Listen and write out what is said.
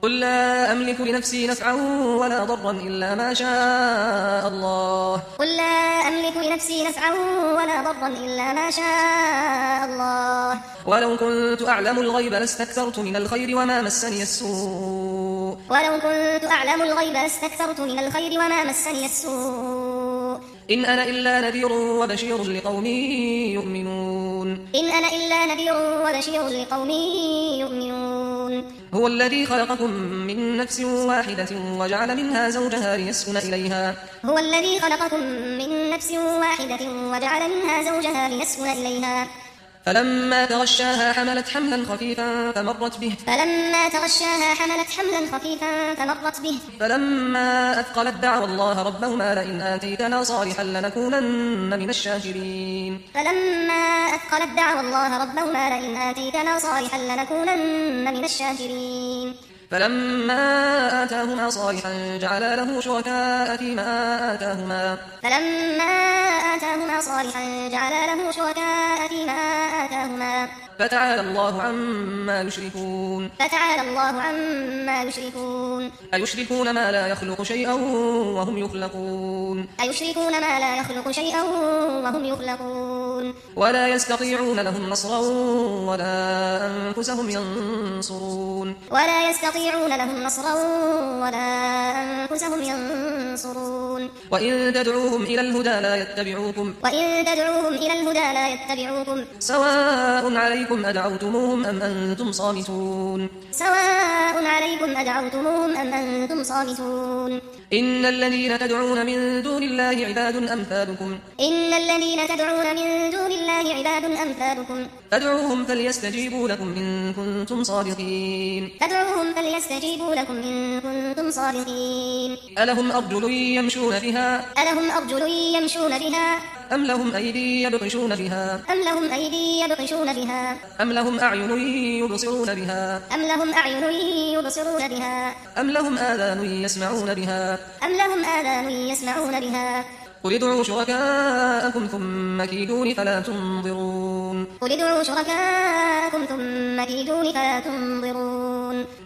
قل لا أملك لنفسي نفعا ولا ضرا إلا ما شاء الله. قل لا أملك لنفسي نفعا ولا ضرا إلا ما شاء الله. ولو كنت أعلم الغيب لاستكثرت من الخير وما مسني السوء. ولو كنت أعلم الغيب لاستكثرت من الخير وما مسني السوء. إن أنا إلا نذير وبشير لقوم يؤمنون. إن أنا إلا نذير وبشير لقوم يؤمنون. هو الذي خلقكم من نفس واحدة وجعل منها زوجها ليسكن إليها. هو الذي خلقكم من نفس واحدة وجعل منها زوجها ليسكن إليها. فلما تغشاها حملت حملا خفيفا فمرت به. فلما تغشاها حملت حملا خفيفا فمرت به. فلما أثقلت دعوا الله ربهما لئن آتيتنا صالحا لنكونن من الشاكرين. فلما أثقلت دعوا الله ربهما لئن آتيتنا صالحا لنكونن من الشاكرين. فلما آتاهما صالحا جعلا له شركاء فيما آتاهما. فلما آتاهما صالحا جعلا له شركاء فيما آتاهما. فتعالى الله عما يشركون. فتعالى الله عما يشركون. أيشركون ما لا يخلق شيئا وهم يخلقون. أيشركون ما لا يخلق شيئا وهم يخلقون. ولا يستطيعون لهم نصرا ولا أنفسهم ينصرون. ولا يستطيعون لهم نصرا ولا أنفسهم ينصرون. وإن تدعوهم إلى الهدى لا يتبعوكم. وإن تدعوهم إلى الهدى لا يتبعوكم. سواء عليكم أدعوتموهم أم أنتم صامتون. سواء عليكم أدعوتموهم أم أنتم صامتون. إن الذين تدعون من دون الله عباد أمثالكم. إن الذين تدعون من دون الله عباد أمثالكم. فادعوهم فليستجيبوا لكم إن كنتم صادقين. فادعوهم فليستجيبوا لكم إن كنتم صادقين. ألهم أرجل يمشون بها. ألهم أرجل يمشون بها. أم لهم أيدي يبطشون بها. أم لهم أيدي يبطشون بها. أم لهم أعين يبصرون بها. أم لهم أعين يبصرون بها. أم لهم آذان يسمعون بها. أم لهم آذان يسمعون بها. قل ادعوا شركاءكم ثم كيدون فلا تنظرون. قل ادعوا شركاءكم ثم كيدون فلا تنظرون.